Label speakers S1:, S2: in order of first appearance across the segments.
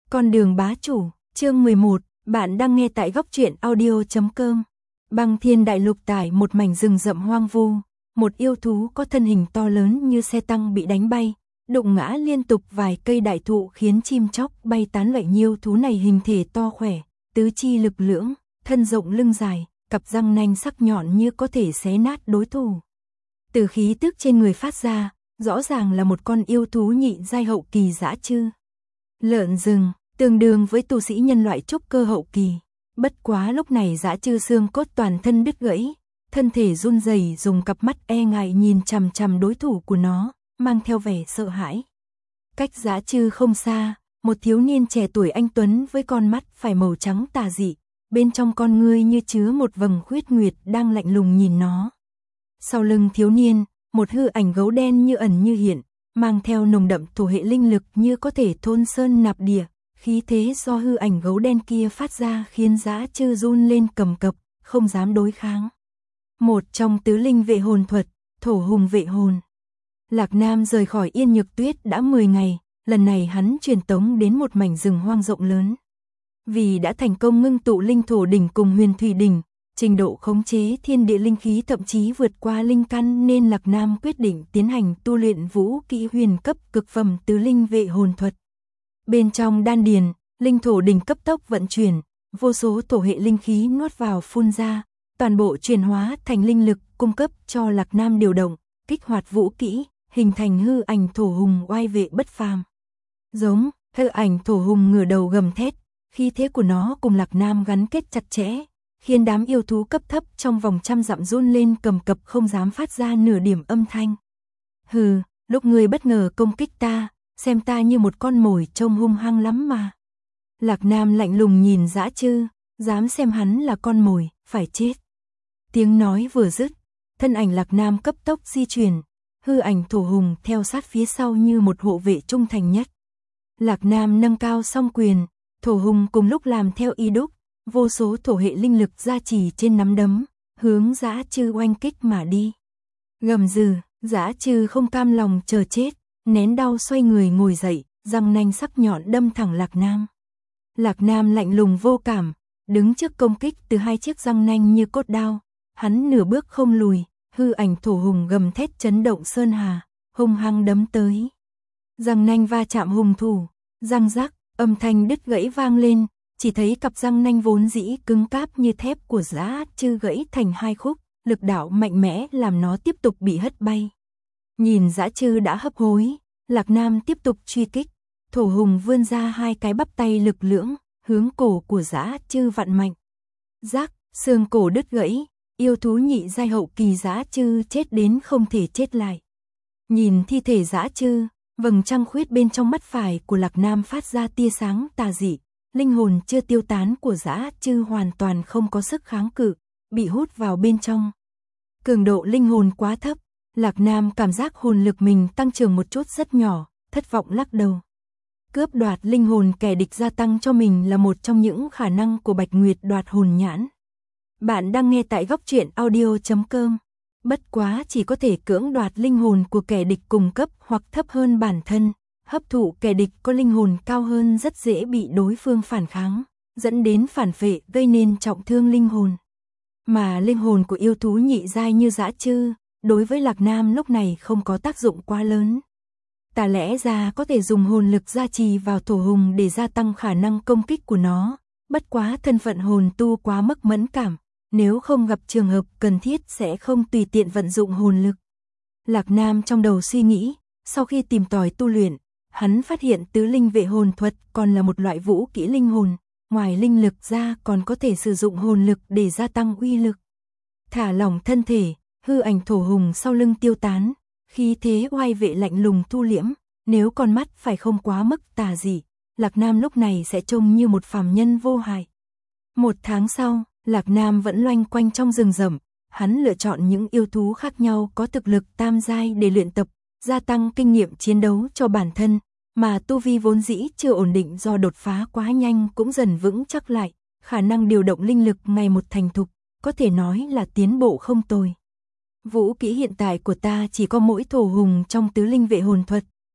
S1: Con đường bá chủ, chương 11, bạn đang nghe tại góc truyện audio.com. Băng Thiên Đại Lục tải một mảnh rừng rậm hoang vu, một yêu thú có thân hình to lớn như xe tăng bị đánh bay, đụng ngã liên tục vài cây đại thụ khiến chim chóc bay tán loạn. Yêu thú này hình thể to khỏe, tứ chi lực lưỡng, thân rộng lưng dài, cặp răng nanh sắc nhọn như có thể xé nát đối thủ. Từ khí tức trên người phát ra, rõ ràng là một con yêu thú nhị giai hậu kỳ dã chư. Lợn rừng, tương đương với tu sĩ nhân loại trúc cơ hậu kỳ. Bất quá lúc này dã chư xương cốt toàn thân đứt gãy, thân thể run rẩy, dùng cặp mắt e ngại nhìn chằm chằm đối thủ của nó, mang theo vẻ sợ hãi. Cách dã chư không xa, một thiếu niên trẻ tuổi anh tuấn với con mắt phải màu trắng tà dị, bên trong con ngươi như chứa một vầng khuyết nguyệt đang lạnh lùng nhìn nó. Sau lưng thiếu niên, một hư ảnh gấu đen như ẩn như hiện, mang theo nồng đậm thổ hệ linh lực như có thể thôn sơn nạp địa, khí thế do hư ảnh gấu đen kia phát ra khiến dã chư run lên cầm cập, không dám đối kháng. Một trong tứ linh vệ hồn thuật, thổ hùng vệ hồn. Lạc Nam rời khỏi Yên Nhược Tuyết đã 10 ngày, lần này hắn truyền tống đến một mảnh rừng hoang rộng lớn. Vì đã thành công ngưng tụ linh thổ đỉnh cùng huyền thủy đỉnh, trình độ khống chế thiên địa linh khí thậm chí vượt qua linh căn, nên Lạc Nam quyết định tiến hành tu luyện vũ kỹ huyền cấp cực phẩm tứ linh vệ hồn thuật. Bên trong đan điền, linh thổ đỉnh cấp tốc vận chuyển, vô số thổ hệ linh khí nuốt vào phun ra, toàn bộ chuyển hóa thành linh lực cung cấp cho Lạc Nam điều động, kích hoạt vũ kỹ, hình thành hư ảnh thổ hùng oai vệ bất phàm. Giống, hư ảnh thổ hùng ngửa đầu gầm thét, khí thế của nó cùng Lạc Nam gắn kết chặt chẽ, khiến đám yêu thú cấp thấp trong vòng trăm dặm run lên cầm cập, không dám phát ra nửa điểm âm thanh. Hừ, lúc ngươi bất ngờ công kích ta, xem ta như một con mồi trông hung hăng lắm mà. Lạc Nam lạnh lùng nhìn dã chư, dám xem hắn là con mồi, phải chết. Tiếng nói vừa dứt, thân ảnh Lạc Nam cấp tốc di chuyển, hư ảnh thổ hùng theo sát phía sau như một hộ vệ trung thành nhất. Lạc Nam nâng cao song quyền, thổ hùng cùng lúc làm theo y đúc, vô số thổ hệ linh lực gia trì trên nắm đấm, hướng dã chư oanh kích mà đi. Gầm rừ, dã chư không cam lòng chờ chết, nén đau xoay người ngồi dậy, răng nanh sắc nhọn đâm thẳng Lạc Nam. Lạc Nam lạnh lùng vô cảm, đứng trước công kích từ hai chiếc răng nanh như cốt đao, hắn nửa bước không lùi, hư ảnh thổ hùng gầm thét chấn động sơn hà, hung hăng đấm tới. Răng nanh va chạm hùng thủ, răng rắc, âm thanh đứt gãy vang lên, chỉ thấy cặp răng nanh vốn dĩ cứng cáp như thép của dã chư gãy thành hai khúc, lực đạo mạnh mẽ làm nó tiếp tục bị hất bay. Nhìn dã chư đã hấp hối, Lạc Nam tiếp tục truy kích, thổ hùng vươn ra hai cái bắp tay lực lưỡng, hướng cổ của dã chư vặn mạnh. Rắc, xương cổ đứt gãy, yêu thú nhị giai hậu kỳ dã chư chết đến không thể chết lại. Nhìn thi thể dã chư, vầng trăng khuyết bên trong mắt phải của Lạc Nam phát ra tia sáng tà dị, linh hồn chưa tiêu tán của dã chư hoàn toàn không có sức kháng cự, bị hút vào bên trong. Cường độ linh hồn quá thấp, Lạc Nam cảm giác hồn lực mình tăng trưởng một chút rất nhỏ, thất vọng lắc đầu. Cướp đoạt linh hồn kẻ địch gia tăng cho mình là một trong những khả năng của Bạch Nguyệt đoạt hồn nhãn. Bạn đang nghe tại góc truyện audio.com. Bất quá chỉ có thể cưỡng đoạt linh hồn của kẻ địch cùng cấp hoặc thấp hơn bản thân, hấp thụ kẻ địch có linh hồn cao hơn rất dễ bị đối phương phản kháng, dẫn đến phản phệ gây nên trọng thương linh hồn. Mà linh hồn của yêu thú nhị giai như dã chư, đối với Lạc Nam lúc này không có tác dụng quá lớn. Ta lẽ ra có thể dùng hồn lực gia trì vào thổ hùng để gia tăng khả năng công kích của nó, bất quá thân phận hồn tu quá mức mẫn cảm, nếu không gặp trường hợp cần thiết sẽ không tùy tiện vận dụng hồn lực. Lạc Nam trong đầu suy nghĩ, sau khi tìm tòi tu luyện, hắn phát hiện tứ linh vệ hồn thuật còn là một loại vũ kỹ linh hồn, ngoài linh lực ra còn có thể sử dụng hồn lực để gia tăng uy lực. Thả lỏng thân thể, hư ảnh thổ hùng sau lưng tiêu tán, khí thế oai vệ lạnh lùng thu liễm, nếu con mắt phải không quá mức tà dị, Lạc Nam lúc này sẽ trông như một phàm nhân vô hại. Một tháng sau, Lạc Nam vẫn loanh quanh trong rừng rậm, hắn lựa chọn những yêu thú khác nhau có thực lực tam giai để luyện tập, gia tăng kinh nghiệm chiến đấu cho bản thân, mà tu vi vốn dĩ chưa ổn định do đột phá quá nhanh cũng dần vững chắc lại, khả năng điều động linh lực ngày một thành thục, có thể nói là tiến bộ không tồi. Vũ kỹ hiện tại của ta chỉ có mỗi thổ hùng trong tứ linh vệ hồn thuật,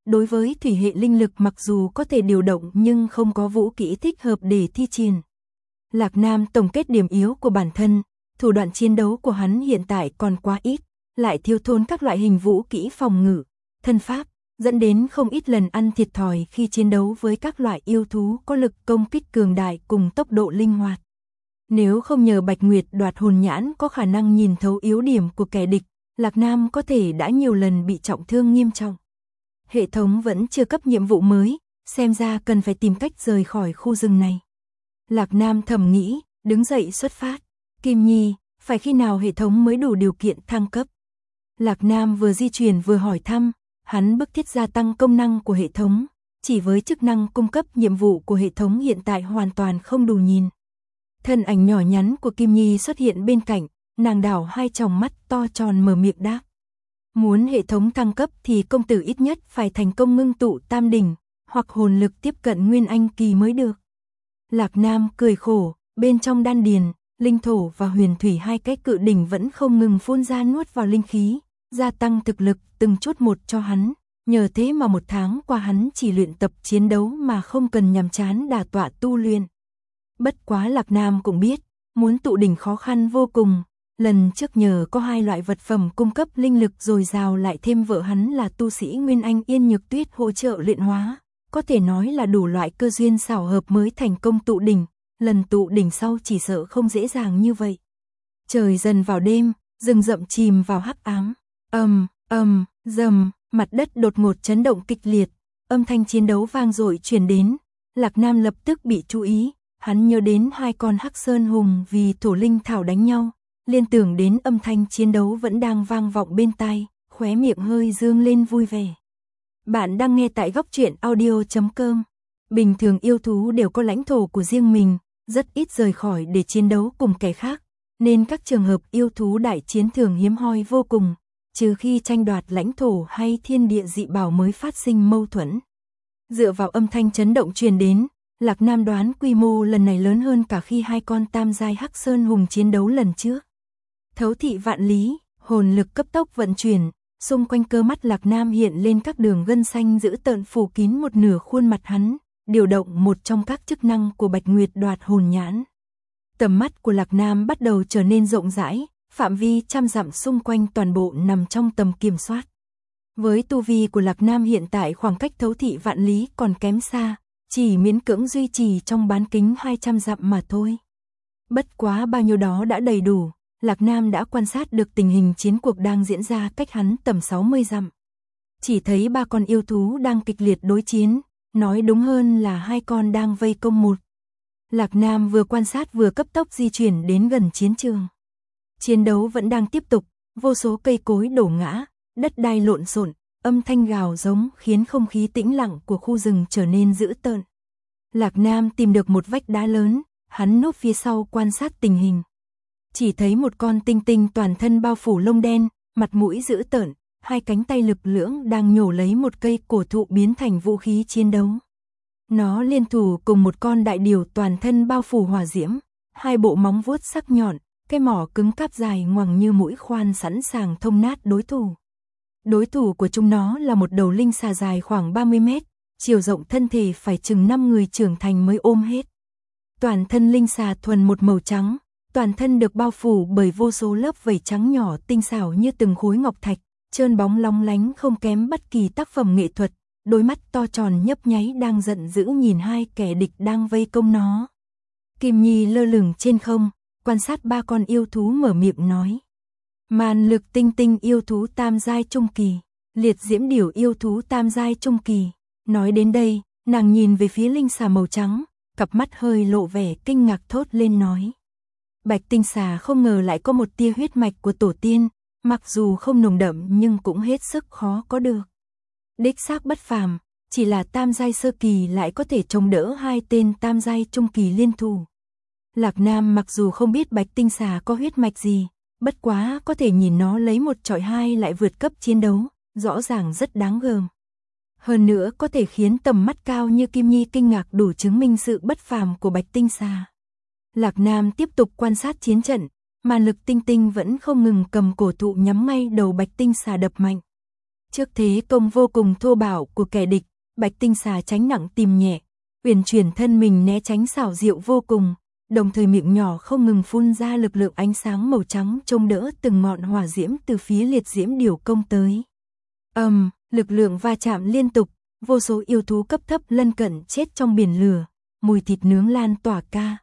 S1: đối với thủy hệ linh lực mặc dù có thể điều động nhưng không có vũ kỹ thích hợp để thi triển. Lạc Nam tổng kết điểm yếu của bản thân, thủ đoạn chiến đấu của hắn hiện tại còn quá ít, lại thiếu thốn các loại hình vũ kỹ phòng ngự, thân pháp, dẫn đến không ít lần ăn thiệt thòi khi chiến đấu với các loại yêu thú có lực công kích cường đại cùng tốc độ linh hoạt. Nếu không nhờ Bạch Nguyệt đoạt hồn nhãn có khả năng nhìn thấu yếu điểm của kẻ địch, Lạc Nam có thể đã nhiều lần bị trọng thương nghiêm trọng. Hệ thống vẫn chưa cấp nhiệm vụ mới, xem ra cần phải tìm cách rời khỏi khu rừng này. Lạc Nam thầm nghĩ, đứng dậy xuất phát. Kim Nhi, phải khi nào hệ thống mới đủ điều kiện thăng cấp? Lạc Nam vừa di chuyển vừa hỏi thăm, hắn bức thiết gia tăng công năng của hệ thống, chỉ với chức năng cung cấp nhiệm vụ của hệ thống hiện tại hoàn toàn không đủ nhìn. Thân ảnh nhỏ nhắn của Kim Nhi xuất hiện bên cạnh, nàng đảo hai tròng mắt to tròn mở miệng đáp. Muốn hệ thống thăng cấp thì công tử ít nhất phải thành công ngưng tụ tam đỉnh, hoặc hồn lực tiếp cận nguyên anh kỳ mới được. Lạc Nam cười khổ, bên trong đan điền, linh thổ và huyền thủy hai cái cự đỉnh vẫn không ngừng phun ra nuốt vào linh khí, gia tăng thực lực từng chút một cho hắn. Nhờ thế mà một tháng qua hắn chỉ luyện tập chiến đấu mà không cần nhàm chán đả tọa tu luyện. Bất quá Lạc Nam cũng biết, muốn tụ đỉnh khó khăn vô cùng. Lần trước nhờ có hai loại vật phẩm cung cấp linh lực dồi dào lại thêm vợ hắn là tu sĩ Nguyên Anh Yên Nhược Tuyết hỗ trợ luyện hóa, có thể nói là đủ loại cơ duyên xảo hợp mới thành công tụ đỉnh, lần tụ đỉnh sau chỉ sợ không dễ dàng như vậy. Trời dần vào đêm, rừng rậm chìm vào hắc ám, rầm, mặt đất đột ngột chấn động kịch liệt, âm thanh chiến đấu vang dội truyền đến, Lạc Nam lập tức bị chú ý, hắn nhớ đến hai con hắc sơn hùng vì thổ linh thảo đánh nhau. Liên tưởng đến âm thanh chiến đấu vẫn đang vang vọng bên tai, khóe miệng hơi dương lên vui vẻ. Bạn đang nghe tại góc truyện audio.com. Bình thường yêu thú đều có lãnh thổ của riêng mình, rất ít rời khỏi để chiến đấu cùng kẻ khác, nên các trường hợp yêu thú đại chiến thường hiếm hoi vô cùng, trừ khi tranh đoạt lãnh thổ hay thiên địa dị bảo mới phát sinh mâu thuẫn. Dựa vào âm thanh chấn động truyền đến, Lạc Nam đoán quy mô lần này lớn hơn cả khi hai con tam giai hắc sơn hùng chiến đấu lần trước. Thấu thị vạn lý, hồn lực cấp tốc vận chuyển, xung quanh cơ mắt Lạc Nam hiện lên các đường gân xanh dữ tợn phủ kín một nửa khuôn mặt hắn, điều động một trong các chức năng của Bạch Nguyệt đoạt hồn nhãn. Tầm mắt của Lạc Nam bắt đầu trở nên rộng rãi, phạm vi trăm dặm xung quanh toàn bộ nằm trong tầm kiểm soát. Với tu vi của Lạc Nam hiện tại khoảng cách thấu thị vạn lý còn kém xa, chỉ miễn cưỡng duy trì trong bán kính 200 dặm mà thôi. Bất quá bao nhiêu đó đã đầy đủ. Lạc Nam đã quan sát được tình hình chiến cuộc đang diễn ra cách hắn tầm 60 dặm. Chỉ thấy ba con yêu thú đang kịch liệt đối chiến, nói đúng hơn là hai con đang vây công một. Lạc Nam vừa quan sát vừa cấp tốc di chuyển đến gần chiến trường. Chiến đấu vẫn đang tiếp tục, vô số cây cối đổ ngã, đất đai lộn xộn, âm thanh gào giống khiến không khí tĩnh lặng của khu rừng trở nên dữ tợn. Lạc Nam tìm được một vách đá lớn, hắn núp phía sau quan sát tình hình. Chỉ thấy một con tinh tinh toàn thân bao phủ lông đen, mặt mũi dữ tợn, hai cánh tay lực lưỡng đang nhổ lấy một cây cổ thụ biến thành vũ khí chiến đấu. Nó liên thủ cùng một con đại điểu toàn thân bao phủ hỏa diễm, hai bộ móng vuốt sắc nhọn, cái mỏ cứng cáp dài ngoằng như mũi khoan sẵn sàng thông nát đối thủ. Đối thủ của chúng nó là một đầu linh xà dài khoảng 30 mét, chiều rộng thân thể phải chừng 5 người trưởng thành mới ôm hết. Toàn thân linh xà thuần một màu trắng, toàn thân được bao phủ bởi vô số lớp vảy trắng nhỏ tinh xảo như từng khối ngọc thạch, trơn bóng long lánh không kém bất kỳ tác phẩm nghệ thuật, đôi mắt to tròn nhấp nháy đang giận dữ nhìn hai kẻ địch đang vây công nó. Kim Nhi lơ lửng trên không, quan sát ba con yêu thú mở miệng nói. Màn lực tinh tinh yêu thú tam giai trung kỳ, liệt diễm điểu yêu thú tam giai trung kỳ. Nói đến đây, nàng nhìn về phía linh xà màu trắng, cặp mắt hơi lộ vẻ kinh ngạc thốt lên nói. Bạch tinh xà không ngờ lại có một tia huyết mạch của tổ tiên, mặc dù không nồng đậm nhưng cũng hết sức khó có được. Đích xác bất phàm, chỉ là tam giai sơ kỳ lại có thể chống đỡ hai tên tam giai trung kỳ liên thủ. Lạc Nam mặc dù không biết bạch tinh xà có huyết mạch gì, bất quá có thể nhìn nó lấy một chọi hai lại vượt cấp chiến đấu, rõ ràng rất đáng gờm. Hơn nữa có thể khiến tầm mắt cao như Kim Nhi kinh ngạc đủ chứng minh sự bất phàm của bạch tinh xà. Lạc Nam tiếp tục quan sát chiến trận, màn lực tinh tinh vẫn không ngừng cầm cổ thụ nhắm ngay đầu bạch tinh xà đập mạnh. Trước thế công vô cùng thô bạo của kẻ địch, Bạch Tinh Xà tránh nặng tìm nhẹ, uyển chuyển thân mình né tránh xảo diệu vô cùng, đồng thời miệng nhỏ không ngừng phun ra lực lượng ánh sáng màu trắng chống đỡ từng ngọn hỏa diễm từ phía liệt diễm điểu công tới. Lực lượng va chạm liên tục, vô số yêu thú cấp thấp lân cận chết trong biển lửa, mùi thịt nướng lan tỏa ca,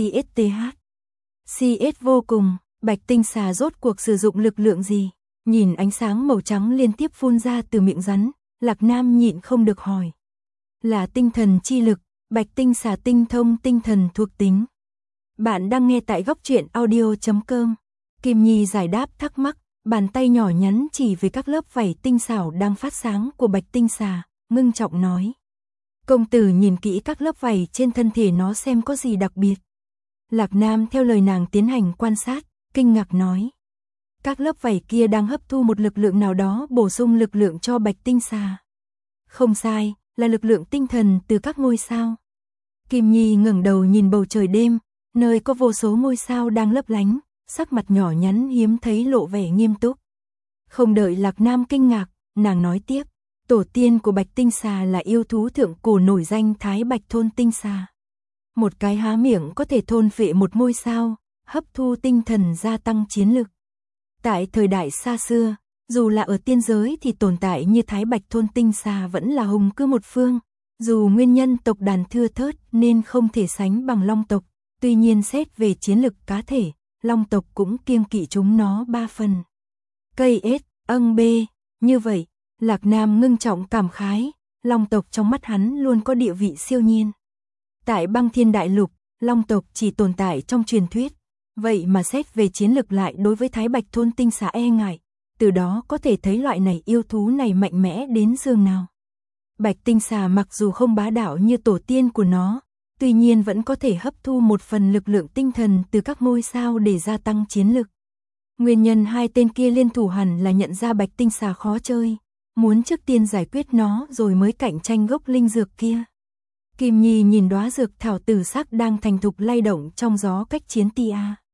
S1: CS vô cùng, Bạch Tinh Xà rốt cuộc sử dụng lực lượng gì? Nhìn ánh sáng màu trắng liên tiếp phun ra từ miệng rắn, Lạc Nam nhịn không được hỏi. Là tinh thần chi lực, Bạch Tinh Xà tinh thông tinh thần thuộc tính. Bạn đang nghe tại góc truyện audio.com. Kim Nhi giải đáp thắc mắc, bàn tay nhỏ nhắn chỉ về các lớp vảy tinh xảo đang phát sáng của Bạch Tinh Xà, ngưng trọng nói. Công tử nhìn kỹ các lớp vảy trên thân thể nó xem có gì đặc biệt. Lạc Nam theo lời nàng tiến hành quan sát, kinh ngạc nói. Các lớp vảy kia đang hấp thu một lực lượng nào đó bổ sung lực lượng cho Bạch Tinh Xà. Không sai, là lực lượng tinh thần từ các ngôi sao. Kim Nhi ngẩng đầu nhìn bầu trời đêm, nơi có vô số ngôi sao đang lấp lánh, sắc mặt nhỏ nhắn hiếm thấy lộ vẻ nghiêm túc. Không đợi Lạc Nam kinh ngạc, nàng nói tiếp, tổ tiên của Bạch Tinh Xà là yêu thú thượng cổ nổi danh Thái Bạch Thôn Tinh Xà. Một cái há miệng có thể thôn phệ một ngôi sao, hấp thu tinh thần gia tăng chiến lực. Tại thời đại xa xưa, dù là ở tiên giới thì tồn tại như Thái Bạch Thôn Tinh Xà vẫn là hùng cư một phương, dù nguyên nhân tộc đàn thưa thớt nên không thể sánh bằng Long tộc, tuy nhiên xét về chiến lực cá thể, Long tộc cũng kiêng kỵ chúng nó 3 phần. Cây S, B, như vậy, Lạc Nam ngưng trọng cảm khái, Long tộc trong mắt hắn luôn có địa vị siêu nhiên. Tại Băng Thiên Đại Lục, Long tộc chỉ tồn tại trong truyền thuyết, vậy mà xét về chiến lực lại đối với Thái Bạch Thôn Tinh Xà e ngại, từ đó có thể thấy loại này yêu thú này mạnh mẽ đến giường nào. Bạch Tinh Xà mặc dù không bá đạo như tổ tiên của nó, tuy nhiên vẫn có thể hấp thu một phần lực lượng tinh thần từ các ngôi sao để gia tăng chiến lực. Nguyên nhân hai tên kia liên thủ hẳn là nhận ra Bạch Tinh Xà khó chơi, muốn trước tiên giải quyết nó rồi mới cạnh tranh gốc linh dược kia. Kim Nhi nhìn đóa dược thảo tử sắc đang thành thục lay động trong gió cách chiến tia.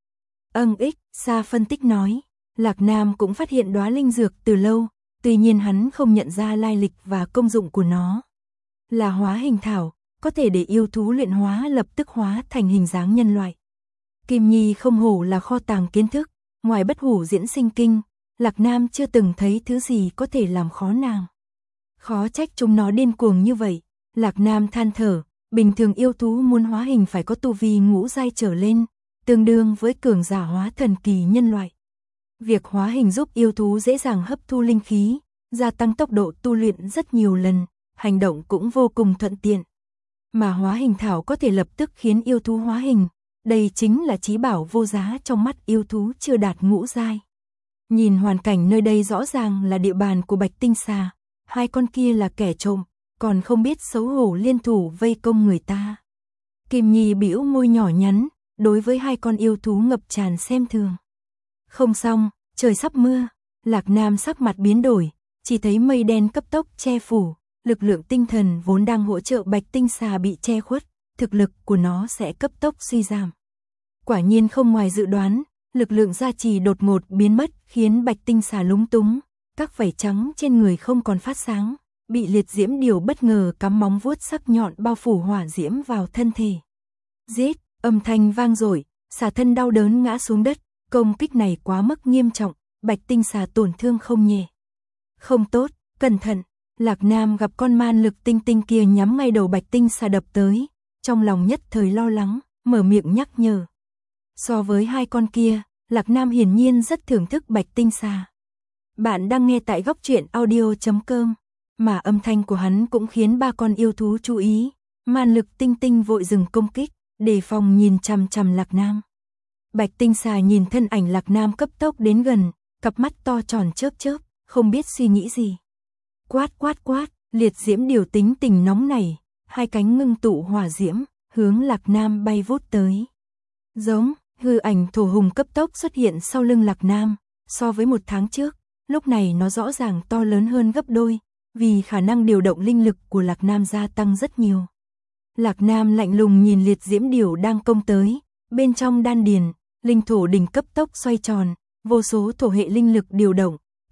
S1: Sa phân tích nói, Lạc Nam cũng phát hiện đóa linh dược từ lâu, tuy nhiên hắn không nhận ra lai lịch và công dụng của nó. Là hóa hình thảo, có thể để yêu thú luyện hóa lập tức hóa thành hình dáng nhân loại. Kim Nhi không hổ là kho tàng kiến thức, ngoài bất hủ diễn sinh kinh, Lạc Nam chưa từng thấy thứ gì có thể làm khó nàng. Khó trách chúng nó điên cuồng như vậy, Lạc Nam than thở, bình thường yêu thú muốn hóa hình phải có tu vi ngũ giai trở lên, tương đương với cường giả hóa thần kỳ nhân loại. Việc hóa hình giúp yêu thú dễ dàng hấp thu linh khí, gia tăng tốc độ tu luyện rất nhiều lần, hành động cũng vô cùng thuận tiện. Mà hóa hình thảo có thể lập tức khiến yêu thú hóa hình, đây chính là chí bảo vô giá trong mắt yêu thú chưa đạt ngũ giai. Nhìn hoàn cảnh nơi đây rõ ràng là địa bàn của Bạch Tinh Xà, hai con kia là kẻ trộm, còn không biết xấu hổ liên thủ vây công người ta. Kim Nhi bĩu môi nhỏ nhắn, đối với hai con yêu thú ngập tràn xem thường. Không xong, trời sắp mưa, Lạc Nam sắc mặt biến đổi, chỉ thấy mây đen cấp tốc che phủ, lực lượng tinh thần vốn đang hỗ trợ Bạch Tinh Xà bị che khuất, thực lực của nó sẽ cấp tốc suy giảm. Quả nhiên không ngoài dự đoán, lực lượng gia trì đột ngột biến mất khiến Bạch Tinh Xà lúng túng, các vảy trắng trên người không còn phát sáng, bị liệt diễm điều bất ngờ cắm móng vuốt sắc nhọn bao phủ hỏa diễm vào thân thể. Giết, âm thanh vang dội, xà thân đau đớn ngã xuống đất, công kích này quá mức nghiêm trọng, Bạch Tinh Xà tổn thương không nhẹ. Không tốt, cẩn thận, Lạc Nam gặp con man lực tinh tinh kia nhắm ngay đầu Bạch Tinh Xà đập tới, trong lòng nhất thời lo lắng, mở miệng nhắc nhở. So với hai con kia, Lạc Nam hiển nhiên rất thưởng thức Bạch Tinh Xà. Bạn đang nghe tại góc truyện audio.com, mà âm thanh của hắn cũng khiến ba con yêu thú chú ý, man lực tinh tinh vội dừng công kích, đề phòng nhìn chằm chằm Lạc Nam. Bạch Tinh Xà nhìn thân ảnh Lạc Nam cấp tốc đến gần, cặp mắt to tròn chớp chớp, không biết suy nghĩ gì. Quát quát quát, liệt diễm điều tính tình nóng này, hai cánh ngưng tụ hỏa diễm, hướng Lạc Nam bay vút tới. Giống, hư ảnh thổ hùng cấp tốc xuất hiện sau lưng Lạc Nam, so với một tháng trước, lúc này nó rõ ràng to lớn hơn gấp đôi, vì khả năng điều động linh lực của Lạc Nam gia tăng rất nhiều. Lạc Nam lạnh lùng nhìn liệt diễm điều đang công tới, bên trong đan điền, linh thổ đỉnh cấp tốc xoay tròn, vô số thổ hệ linh lực điều động,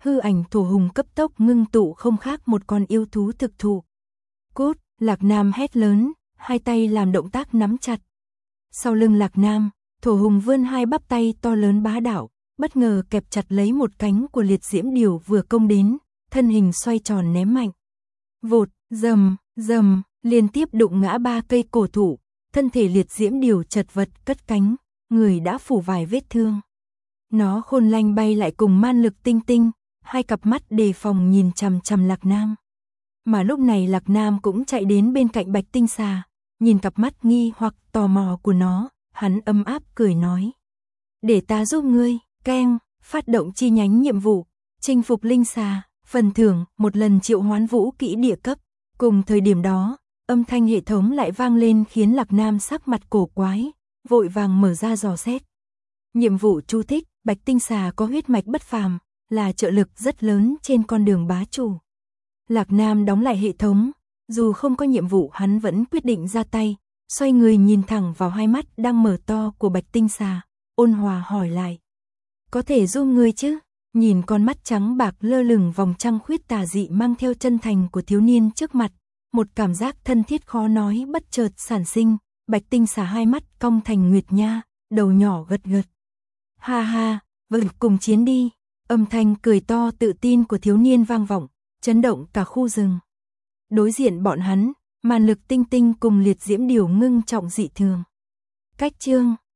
S1: hư ảnh thổ hùng cấp tốc ngưng tụ không khác một con yêu thú thực thụ. Cút, Lạc Nam hét lớn, hai tay làm động tác nắm chặt. Sau lưng Lạc Nam, thổ hùng vươn hai bắp tay to lớn bá đạo, bất ngờ kẹp chặt lấy một cánh của liệt diễm điểu vừa công đến, thân hình xoay tròn ném mạnh. Vụt, rầm, rầm, liên tiếp đụng ngã 3 cây cổ thụ, thân thể liệt diễm điểu chật vật cất cánh, người đã phủ vài vết thương. Nó khôn lanh bay lại cùng man lực tinh tinh, hai cặp mắt đề phòng nhìn chằm chằm Lạc Nam. Mà lúc này Lạc Nam cũng chạy đến bên cạnh Bạch Tinh Xà, nhìn cặp mắt nghi hoặc tò mò của nó, hắn ấm áp cười nói. Để ta giúp ngươi, keng, phát động chi nhánh nhiệm vụ, chinh phục linh xà, phần thưởng, một lần triệu hoán vũ kỹ địa cấp. Cùng thời điểm đó, âm thanh hệ thống lại vang lên khiến Lạc Nam sắc mặt cổ quái, vội vàng mở ra dò xét. Nhiệm vụ chú thích, Bạch Tinh Xà có huyết mạch bất phàm, là trợ lực rất lớn trên con đường bá chủ. Lạc Nam đóng lại hệ thống, dù không có nhiệm vụ hắn vẫn quyết định ra tay, xoay người nhìn thẳng vào hai mắt đang mở to của Bạch Tinh Xà, ôn hòa hỏi lại. Có thể giúp ngươi chứ? Nhìn con mắt trắng bạc lơ lửng vòng trăng khuyết tà dị mang theo chân thành của thiếu niên trước mặt, một cảm giác thân thiết khó nói bất chợt sản sinh, Bạch Tinh Xà hai mắt cong thành nguyệt nha, đầu nhỏ gật gật. Ha ha, vâng cùng chiến đi, âm thanh cười to tự tin của thiếu niên vang vọng, chấn động cả khu rừng. Đối diện bọn hắn, màn lực tinh tinh cùng liệt diễm điểu ngưng trọng dị thường. Cách chương